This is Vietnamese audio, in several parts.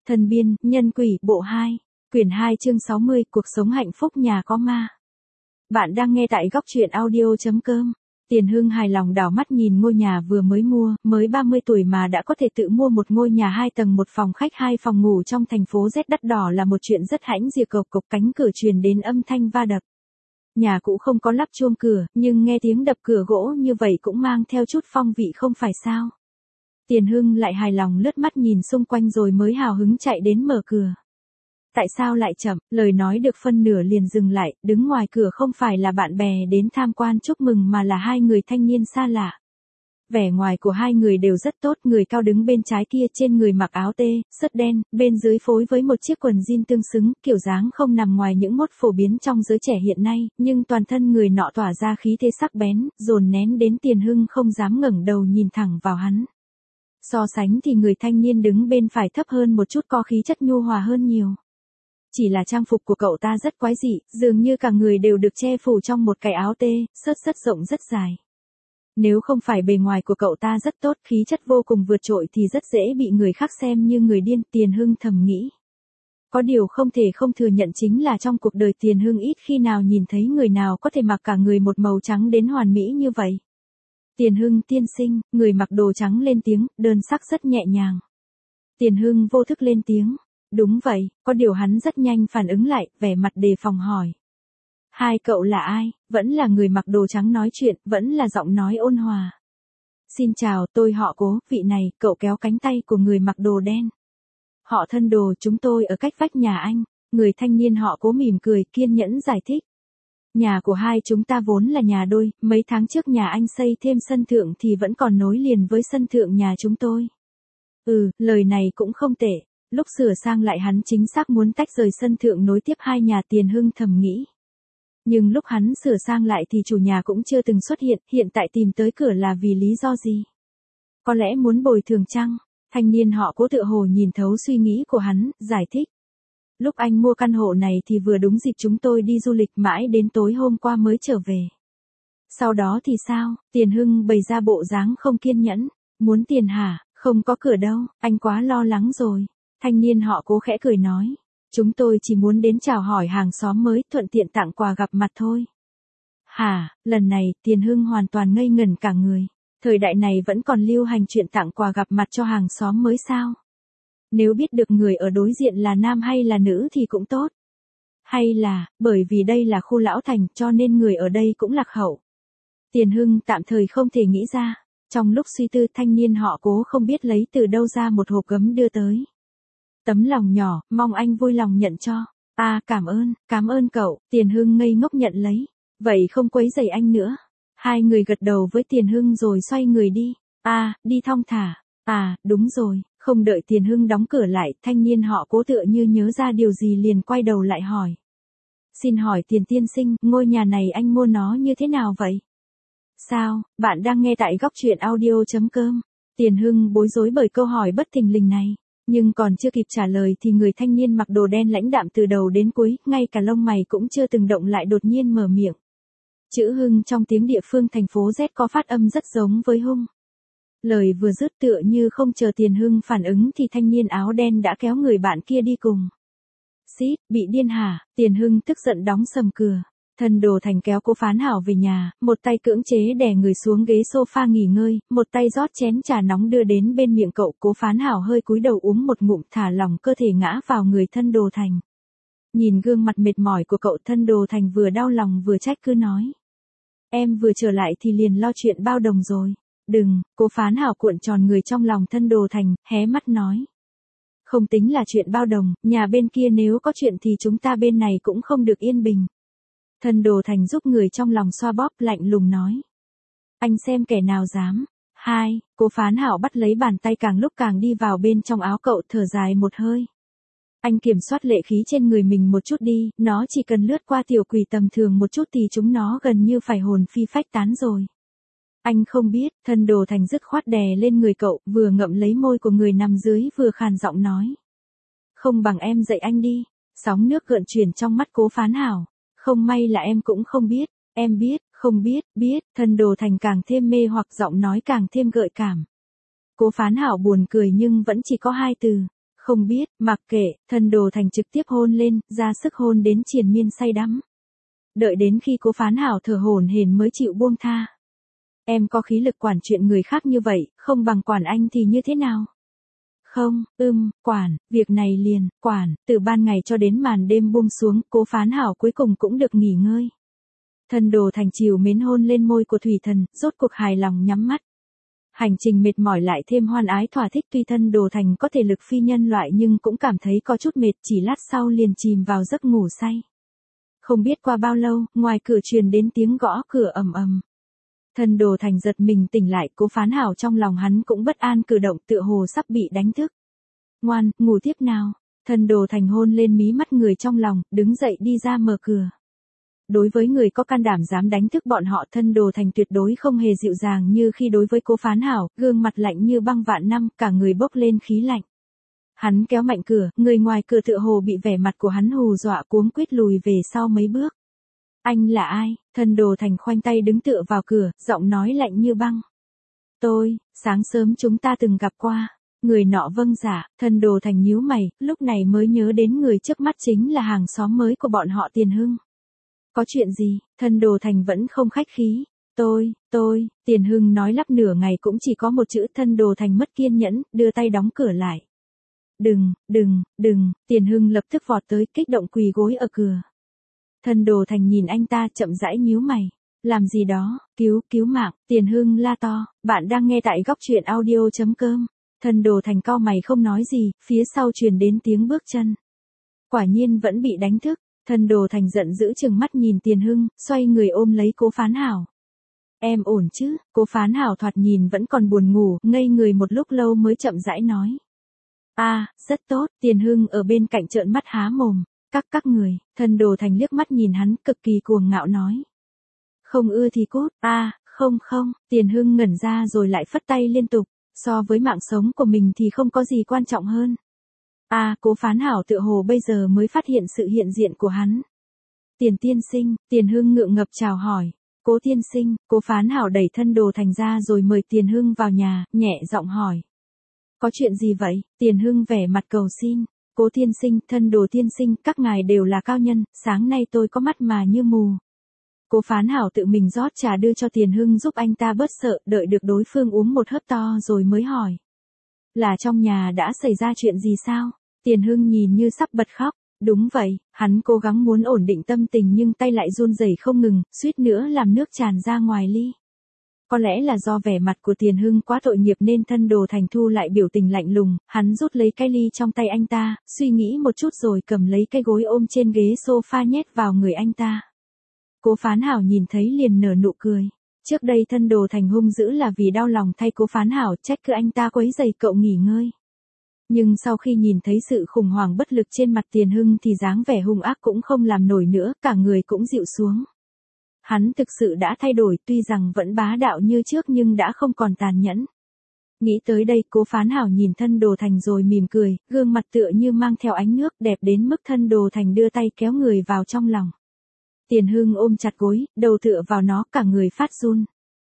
Thần biên, nhân quỷ, bộ 2, quyển 2 chương 60, cuộc sống hạnh phúc nhà có ma. Bạn đang nghe tại góc truyện audio.com. Tiền Hưng hài lòng đảo mắt nhìn ngôi nhà vừa mới mua, mới 30 tuổi mà đã có thể tự mua một ngôi nhà 2 tầng 1 phòng khách 2 phòng ngủ trong thành phố Z đắt đỏ là một chuyện rất hãnh diện. Cộc cộc cánh cửa truyền đến âm thanh va đập. Nhà cũ không có lắp chuông cửa, nhưng nghe tiếng đập cửa gỗ như vậy cũng mang theo chút phong vị không phải sao. Tiền Hưng lại hài lòng lướt mắt nhìn xung quanh rồi mới hào hứng chạy đến mở cửa. Tại sao lại chậm, lời nói được phân nửa liền dừng lại, đứng ngoài cửa không phải là bạn bè đến tham quan chúc mừng mà là hai người thanh niên xa lạ. Vẻ ngoài của hai người đều rất tốt, người cao đứng bên trái kia trên người mặc áo tê, sớt đen, bên dưới phối với một chiếc quần jean tương xứng, kiểu dáng không nằm ngoài những mốt phổ biến trong giới trẻ hiện nay, nhưng toàn thân người nọ tỏa ra khí thế sắc bén, dồn nén đến Tiền Hưng không dám ngẩng đầu nhìn thẳng vào hắn. So sánh thì người thanh niên đứng bên phải thấp hơn một chút, có khí chất nhu hòa hơn nhiều. Chỉ là trang phục của cậu ta rất quái dị, dường như cả người đều được che phủ trong một cái áo tê, sớt rất rộng rất dài. Nếu không phải bề ngoài của cậu ta rất tốt, khí chất vô cùng vượt trội thì rất dễ bị người khác xem như người điên, Tiền Hưng thầm nghĩ. Có điều không thể không thừa nhận chính là trong cuộc đời Tiền Hưng ít khi nào nhìn thấy người nào có thể mặc cả người một màu trắng đến hoàn mỹ như vậy. Tiền Hưng tiên sinh, người mặc đồ trắng lên tiếng, đơn sắc rất nhẹ nhàng. Tiền Hưng vô thức lên tiếng. Đúng vậy, có điều hắn rất nhanh phản ứng lại, vẻ mặt đề phòng hỏi. Hai cậu là ai? Vẫn là người mặc đồ trắng nói chuyện, vẫn là giọng nói ôn hòa. Xin chào, tôi họ Cố, vị này, cậu kéo cánh tay của người mặc đồ đen. Họ thân Đồ, chúng tôi ở cách vách nhà anh. Người thanh niên họ Cố mỉm cười, kiên nhẫn giải thích. Nhà của hai chúng ta vốn là nhà đôi, mấy tháng trước nhà anh xây thêm sân thượng thì vẫn còn nối liền với sân thượng nhà chúng tôi. Lời này cũng không tệ. Lúc sửa sang lại hắn chính xác muốn tách rời sân thượng nối tiếp hai nhà, Tiền Hưng thầm nghĩ. Nhưng lúc hắn sửa sang lại thì chủ nhà cũng chưa từng xuất hiện tại tìm tới cửa là vì lý do gì? Có lẽ muốn bồi thường chăng? Thanh niên họ Cố tựa hồ nhìn thấu suy nghĩ của hắn, giải thích. Lúc anh mua căn hộ này thì vừa đúng dịp chúng tôi đi du lịch mãi đến tối hôm qua mới trở về. Sau đó thì sao? Tiền Hưng bày ra bộ dáng không kiên nhẫn. Muốn tiền hả? Không có cửa đâu, anh quá lo lắng rồi. Thanh niên họ Cố khẽ cười nói. Chúng tôi chỉ muốn đến chào hỏi hàng xóm mới, thuận tiện tặng quà gặp mặt thôi. Hả, lần này, Tiền Hưng hoàn toàn ngây ngẩn cả người. Thời đại này vẫn còn lưu hành chuyện tặng quà gặp mặt cho hàng xóm mới sao? Nếu biết được người ở đối diện là nam hay là nữ thì cũng tốt. Hay là, bởi vì đây là khu lão thành cho nên người ở đây cũng lạc hậu. Tiền Hưng tạm thời không thể nghĩ ra. Trong lúc suy tư, thanh niên họ Cố không biết lấy từ đâu ra một hộp gấm đưa tới. Tấm lòng nhỏ, mong anh vui lòng nhận cho. Cảm ơn cậu. Tiền Hưng ngây ngốc nhận lấy. Vậy không quấy rầy anh nữa. Hai người gật đầu với Tiền Hưng rồi xoay người đi. Đi thong thả. Đúng rồi. Không đợi Tiền Hưng đóng cửa lại, thanh niên họ Cố tựa như nhớ ra điều gì liền quay đầu lại hỏi. Xin hỏi Tiền tiên sinh, ngôi nhà này anh mua nó như thế nào vậy? Sao, bạn đang nghe tại góc truyện audio.com. Tiền Hưng bối rối bởi câu hỏi bất thình lình này. Nhưng còn chưa kịp trả lời thì người thanh niên mặc đồ đen lãnh đạm từ đầu đến cuối, ngay cả lông mày cũng chưa từng động lại đột nhiên mở miệng. Chữ Hưng trong tiếng địa phương thành phố Z có phát âm rất giống với hung. Lời vừa dứt tựa như không chờ Tiền Hưng phản ứng thì thanh niên áo đen đã kéo người bạn kia đi cùng. Xít, bị điên hả? Tiền Hưng tức giận đóng sầm cửa. Thân Đồ Thành kéo Cố Phán Hảo về nhà, một tay cưỡng chế đè người xuống ghế sofa nghỉ ngơi, một tay rót chén trà nóng đưa đến bên miệng cậu. Cố Phán Hảo hơi cúi đầu uống một ngụm, thả lỏng cơ thể ngã vào người Thân Đồ Thành. Nhìn gương mặt mệt mỏi của cậu, Thân Đồ Thành vừa đau lòng vừa trách cứ nói. Em vừa trở lại thì liền lo chuyện bao đồng rồi. Đừng, Cố Phán Hảo cuộn tròn người trong lòng Thân Đồ Thành, hé mắt nói. Không tính là chuyện bao đồng, nhà bên kia nếu có chuyện thì chúng ta bên này cũng không được yên bình. Thân Đồ Thành giúp người trong lòng xoa bóp, lạnh lùng nói. Anh xem kẻ nào dám. Cố Phán Hảo bắt lấy bàn tay càng lúc càng đi vào bên trong áo cậu, thở dài một hơi. Anh kiểm soát lệ khí trên người mình một chút đi, nó chỉ cần lướt qua tiểu quỷ tầm thường một chút thì chúng nó gần như phải hồn phi phách tán rồi. Anh không biết. Thân Đồ Thành dứt khoát đè lên người cậu, vừa ngậm lấy môi của người nằm dưới vừa khàn giọng nói. Không bằng em dạy anh đi. Sóng nước gợn chuyển trong mắt Cố Phán Hảo. Không may là em cũng không biết. Em biết, không biết. Thân Đồ Thành càng thêm mê hoặc, giọng nói càng thêm gợi cảm. Cố Phán Hảo buồn cười nhưng vẫn chỉ có hai từ. Không biết, mặc kệ, thân Đồ Thành trực tiếp hôn lên, ra sức hôn đến triền miên say đắm. Đợi đến khi Cố Phán Hảo thở hổn hển mới chịu buông tha. Em có khí lực quản chuyện người khác như vậy, không bằng quản anh thì như thế nào? Không, quản, việc này liền, quản, từ ban ngày cho đến màn đêm buông xuống, Cố Phán Hảo cuối cùng cũng được nghỉ ngơi. Thân Đồ Thành chiều mến hôn lên môi của Thủy Thần, rốt cuộc hài lòng nhắm mắt. Hành trình mệt mỏi lại thêm hoan ái thỏa thích, tuy thân Đồ Thành có thể lực phi nhân loại nhưng cũng cảm thấy có chút mệt, chỉ lát sau liền chìm vào giấc ngủ say. Không biết qua bao lâu, ngoài cửa truyền đến tiếng gõ cửa ầm ầm. Thân Đồ Thành giật mình tỉnh lại, Cố Phán Hảo trong lòng hắn cũng bất an cử động, tựa hồ sắp bị đánh thức. Ngoan, ngủ tiếp nào. Thân Đồ Thành hôn lên mí mắt người trong lòng, đứng dậy đi ra mở cửa. Đối với người có can đảm dám đánh thức bọn họ, thân Đồ Thành tuyệt đối không hề dịu dàng như khi đối với Cố Phán Hảo, gương mặt lạnh như băng vạn năm, cả người bốc lên khí lạnh. Hắn kéo mạnh cửa, người ngoài cửa tựa hồ bị vẻ mặt của hắn hù dọa, cuống quýt lùi về sau mấy bước. Anh là ai? Thân Đồ Thành khoanh tay đứng tựa vào cửa, giọng nói lạnh như băng. Tôi, sáng sớm chúng ta từng gặp qua. Người nọ vâng dạ, thân Đồ Thành nhíu mày, lúc này mới nhớ đến người trước mắt chính là hàng xóm mới của bọn họ Tiền Hưng. Có chuyện gì? Thân Đồ Thành vẫn không khách khí. Tôi, Tiền Hưng nói lắp nửa ngày cũng chỉ có một chữ. Thân Đồ Thành mất kiên nhẫn, đưa tay đóng cửa lại. Đừng, Tiền Hưng lập tức vọt tới, kích động quỳ gối ở cửa. Thân Đồ Thành nhìn anh ta chậm rãi nhíu mày. Làm gì đó, cứu mạng, Tiền Hưng la to. Bạn đang nghe tại góc truyện audio.com. Thân Đồ Thành cau mày không nói gì, phía sau truyền đến tiếng bước chân. Quả nhiên vẫn bị đánh thức. Thân Đồ Thành giận dữ trừng mắt nhìn Tiền Hưng, xoay người ôm lấy Cố Phán Hảo. Em ổn chứ? Cố Phán Hảo thoạt nhìn vẫn còn buồn ngủ, ngây người một lúc lâu mới chậm rãi nói. Rất tốt. Tiền Hưng ở bên cạnh trợn mắt há mồm. Các người. Thân Đồ Thành liếc mắt nhìn hắn, cực kỳ cuồng ngạo nói. Không ưa thì cút. Không. Tiền Hưng ngẩn ra rồi lại phất tay liên tục. So với mạng sống của mình thì không có gì quan trọng hơn. Cố Phán Hảo tựa hồ bây giờ mới phát hiện sự hiện diện của hắn. Tiền tiên sinh, Tiền Hưng ngượng ngập chào hỏi. Cố tiên sinh, Cố Phán Hảo đẩy Thân Đồ Thành ra rồi mời Tiền Hưng vào nhà, nhẹ giọng hỏi. Có chuyện gì vậy? Tiền Hưng vẻ mặt cầu xin. Cố tiên sinh, Thân Đồ tiên sinh, các ngài đều là cao nhân, sáng nay tôi có mắt mà như mù. Cố Phán Hảo tự mình rót trà đưa cho Tiền Hưng giúp anh ta bớt sợ, đợi được đối phương uống một hớp to rồi mới hỏi. Là trong nhà đã xảy ra chuyện gì sao? Tiền Hưng nhìn như sắp bật khóc. Đúng vậy, hắn cố gắng muốn ổn định tâm tình nhưng tay lại run rẩy không ngừng, suýt nữa làm nước tràn ra ngoài ly. Có lẽ là do vẻ mặt của Tiền Hưng quá tội nghiệp nên Thân Đồ Thành thu lại biểu tình lạnh lùng, hắn rút lấy cái ly trong tay anh ta, suy nghĩ một chút rồi cầm lấy cái gối ôm trên ghế sofa nhét vào người anh ta. Cố Phán Hảo nhìn thấy liền nở nụ cười. Trước đây Thân Đồ Thành hung dữ là vì đau lòng thay Cố Phán Hảo, trách cứ anh ta quấy rầy cậu nghỉ ngơi. Nhưng sau khi nhìn thấy sự khủng hoảng bất lực trên mặt Tiền Hưng thì dáng vẻ hung ác cũng không làm nổi nữa, cả người cũng dịu xuống. Hắn thực sự đã thay đổi, tuy rằng vẫn bá đạo như trước nhưng đã không còn tàn nhẫn. Nghĩ tới đây, Cố Phán Hảo nhìn Thân Đồ Thành rồi mỉm cười, gương mặt tựa như mang theo ánh nước, đẹp đến mức Thân Đồ Thành đưa tay kéo người vào trong lòng. Tiền Hưng ôm chặt gối, đầu tựa vào nó, cả người phát run.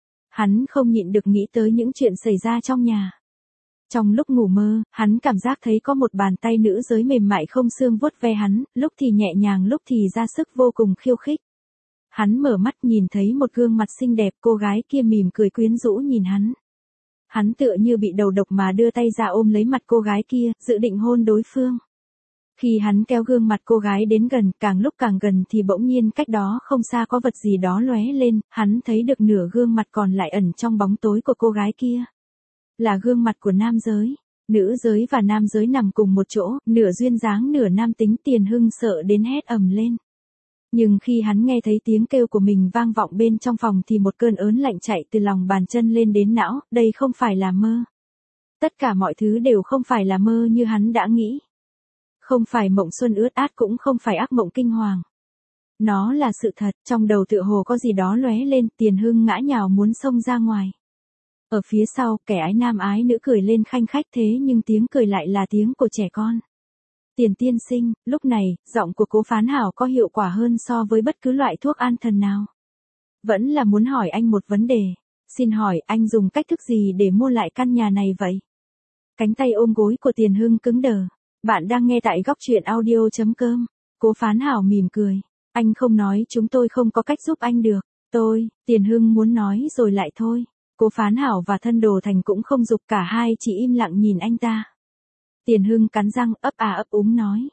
Hắn không nhịn được nghĩ tới những chuyện xảy ra trong nhà. Trong lúc ngủ mơ, hắn cảm giác thấy có một bàn tay nữ giới mềm mại không xương vuốt ve hắn, lúc thì nhẹ nhàng lúc thì ra sức vô cùng khiêu khích. Hắn mở mắt nhìn thấy một gương mặt xinh đẹp, cô gái kia mỉm cười quyến rũ nhìn hắn. Hắn tựa như bị đầu độc mà đưa tay ra ôm lấy mặt cô gái kia, dự định hôn đối phương. Khi hắn kéo gương mặt cô gái đến gần, càng lúc càng gần thì bỗng nhiên cách đó không xa có vật gì đó lóe lên, hắn thấy được nửa gương mặt còn lại ẩn trong bóng tối của cô gái kia. Là gương mặt của nam giới. Nữ giới và nam giới nằm cùng một chỗ, nửa duyên dáng nửa nam tính. Tiền Hưng sợ đến hét ầm lên. Nhưng khi hắn nghe thấy tiếng kêu của mình vang vọng bên trong phòng thì một cơn ớn lạnh chạy từ lòng bàn chân lên đến não, đây không phải là mơ. Tất cả mọi thứ đều không phải là mơ như hắn đã nghĩ. Không phải mộng xuân ướt át cũng không phải ác mộng kinh hoàng. Nó là sự thật, trong đầu tựa hồ có gì đó lóe lên, Tiền Hưng ngã nhào muốn xông ra ngoài. Ở phía sau, kẻ ái nam ái nữ cười lên khanh khách thế nhưng tiếng cười lại là tiếng của trẻ con. Tiền tiên sinh, lúc này, giọng của Cố Phán Hảo có hiệu quả hơn so với bất cứ loại thuốc an thần nào. Vẫn là muốn hỏi anh một vấn đề. Xin hỏi anh dùng cách thức gì để mua lại căn nhà này vậy? Cánh tay ôm gối của Tiền Hưng cứng đờ. Bạn đang nghe tại góc truyện audio.com. Cố Phán Hảo mỉm cười. Anh không nói chúng tôi không có cách giúp anh được. Tiền Hưng muốn nói rồi lại thôi. Cố Phán Hảo và Thân Đồ Thành cũng không giục, cả hai chỉ im lặng nhìn anh ta. Tiền Hưng cắn răng ấp úng nói.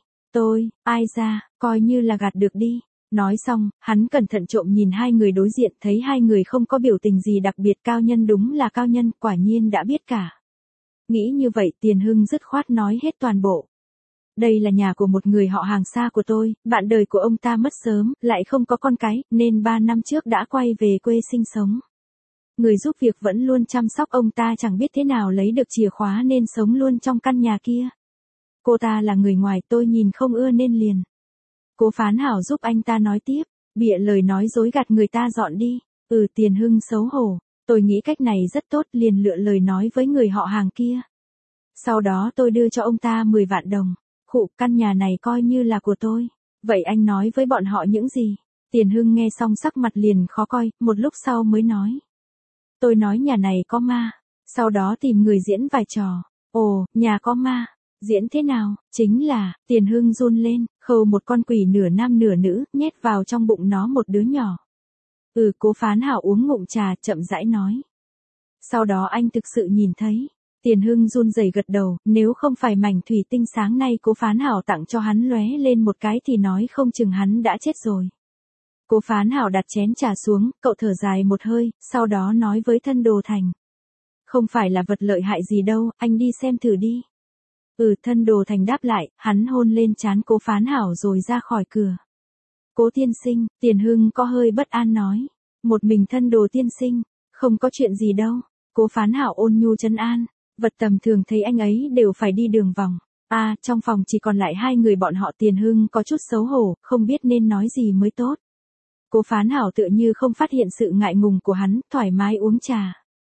Ai ra, coi như là gạt được đi. Nói xong, hắn cẩn thận trộm nhìn hai người đối diện, thấy hai người không có biểu tình gì đặc biệt. Cao Nhân đúng là Cao Nhân, quả nhiên đã biết cả. Nghĩ như vậy, Tiền Hưng dứt khoát nói hết toàn bộ. Đây là nhà của một người họ hàng xa của tôi, bạn đời của ông ta mất sớm, lại không có con cái, nên 3 năm trước đã quay về quê sinh sống. Người giúp việc vẫn luôn chăm sóc ông ta, chẳng biết thế nào lấy được chìa khóa nên sống luôn trong căn nhà kia. Cô ta là người ngoài, tôi nhìn không ưa nên liền. Cố Phán Hảo giúp anh ta nói tiếp, bịa lời nói dối gạt người ta dọn đi. Tiền Hưng xấu hổ, tôi nghĩ cách này rất tốt, liền lựa lời nói với người họ hàng kia. Sau đó tôi đưa cho ông ta 10 vạn đồng. Căn nhà này coi như là của tôi. Vậy anh nói với bọn họ những gì? Tiền Hưng nghe xong sắc mặt liền khó coi, một lúc sau mới nói. Tôi nói nhà này có ma. Sau đó tìm người diễn vài trò. Ồ, nhà có ma. Diễn thế nào? Chính là, Tiền Hưng run lên, khâu một con quỷ nửa nam nửa nữ, nhét vào trong bụng nó một đứa nhỏ. Cố Phán Hảo uống ngụm trà, chậm rãi nói. Sau đó anh thực sự nhìn thấy. Tiền Hưng run rẩy gật đầu, nếu không phải mảnh thủy tinh sáng nay Cố Phán Hảo tặng cho hắn lóe lên một cái thì nói không chừng hắn đã chết rồi. Cố Phán Hảo đặt chén trà xuống, cậu thở dài một hơi, sau đó nói với Thân Đồ Thành. Không phải là vật lợi hại gì đâu, anh đi xem thử đi. Thân Đồ Thành đáp lại, hắn hôn lên trán Cố Phán Hảo rồi ra khỏi cửa. Cố tiên sinh, Tiền Hưng có hơi bất an nói. Một mình Thân Đồ tiên sinh, không có chuyện gì đâu. Cố Phán Hảo ôn nhu trấn an. Vật tầm thường thấy anh ấy đều phải đi đường vòng. Trong phòng chỉ còn lại hai người bọn họ. Tiền Hưng có chút xấu hổ, không biết nên nói gì mới tốt. Cố Phán Hảo tựa như không phát hiện sự ngại ngùng của hắn, thoải mái uống trà.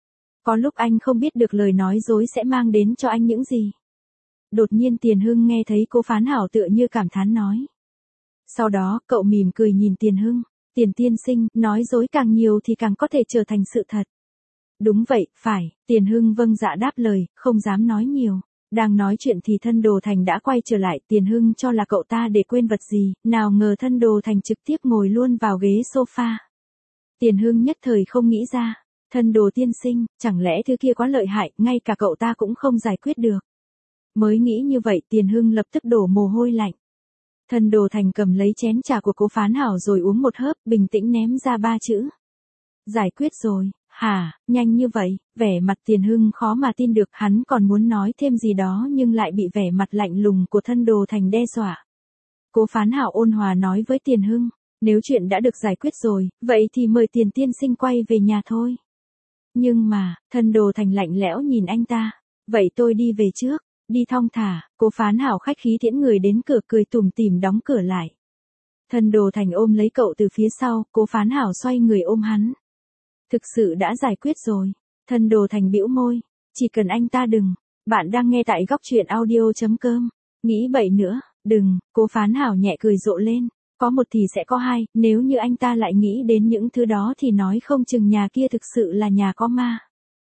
Có lúc anh không biết được lời nói dối sẽ mang đến cho anh những gì. Đột nhiên Tiền Hưng nghe thấy Cố Phán Hảo tựa như cảm thán nói. Sau đó, cậu mỉm cười nhìn Tiền Hưng. Tiền tiên sinh, nói dối càng nhiều thì càng có thể trở thành sự thật. Đúng vậy, phải, Tiền Hưng vâng dạ đáp lời, không dám nói nhiều. Đang nói chuyện thì Thân Đồ Thành đã quay trở lại. Tiền Hưng cho là cậu ta để quên vật gì, nào ngờ Thân Đồ Thành trực tiếp ngồi luôn vào ghế sofa. Tiền Hưng nhất thời không nghĩ ra. Thân Đồ tiên sinh, chẳng lẽ thứ kia quá lợi hại, ngay cả cậu ta cũng không giải quyết được. Mới nghĩ như vậy, Tiền Hưng lập tức đổ mồ hôi lạnh. Thân Đồ Thành cầm lấy chén trà của Cố Phán Hảo rồi uống một hớp, bình tĩnh ném ra 3 chữ. Giải quyết rồi. Hả, nhanh như vậy? Vẻ mặt Tiền Hưng khó mà tin được, hắn còn muốn nói thêm gì đó nhưng lại bị vẻ mặt lạnh lùng của Thân Đồ Thành đe dọa. Cố Phán Hảo ôn hòa nói với Tiền Hưng, nếu chuyện đã được giải quyết rồi, vậy thì mời Tiền tiên sinh quay về nhà thôi. Nhưng mà, Thân Đồ Thành lạnh lẽo nhìn anh ta, vậy tôi đi về trước, đi thong thả. Cố Phán Hảo khách khí tiễn người đến cửa, cười tủm tỉm đóng cửa lại. Thân Đồ Thành ôm lấy cậu từ phía sau, Cố Phán Hảo xoay người ôm hắn. Thực sự đã giải quyết rồi. Thân Đồ Thành bĩu môi. Chỉ cần anh ta đừng. Bạn đang nghe tại góc truyện audio.com. Nghĩ bậy nữa. Đừng. Cố Phán Hảo nhẹ cười rộ lên. Có một thì sẽ có hai. Nếu như anh ta lại nghĩ đến những thứ đó thì nói không chừng nhà kia thực sự là nhà có ma.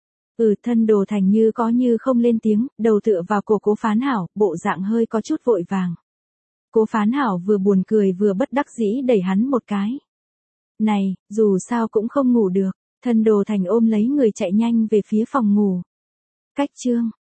Thân Đồ Thành như có như không lên tiếng. Đầu tựa vào cổ Cố Phán Hảo. Bộ dạng hơi có chút vội vàng. Cố Phán Hảo vừa buồn cười vừa bất đắc dĩ đẩy hắn một cái. Này, dù sao cũng không ngủ được. Thân Đồ Thành ôm lấy người chạy nhanh về phía phòng ngủ. Cách chương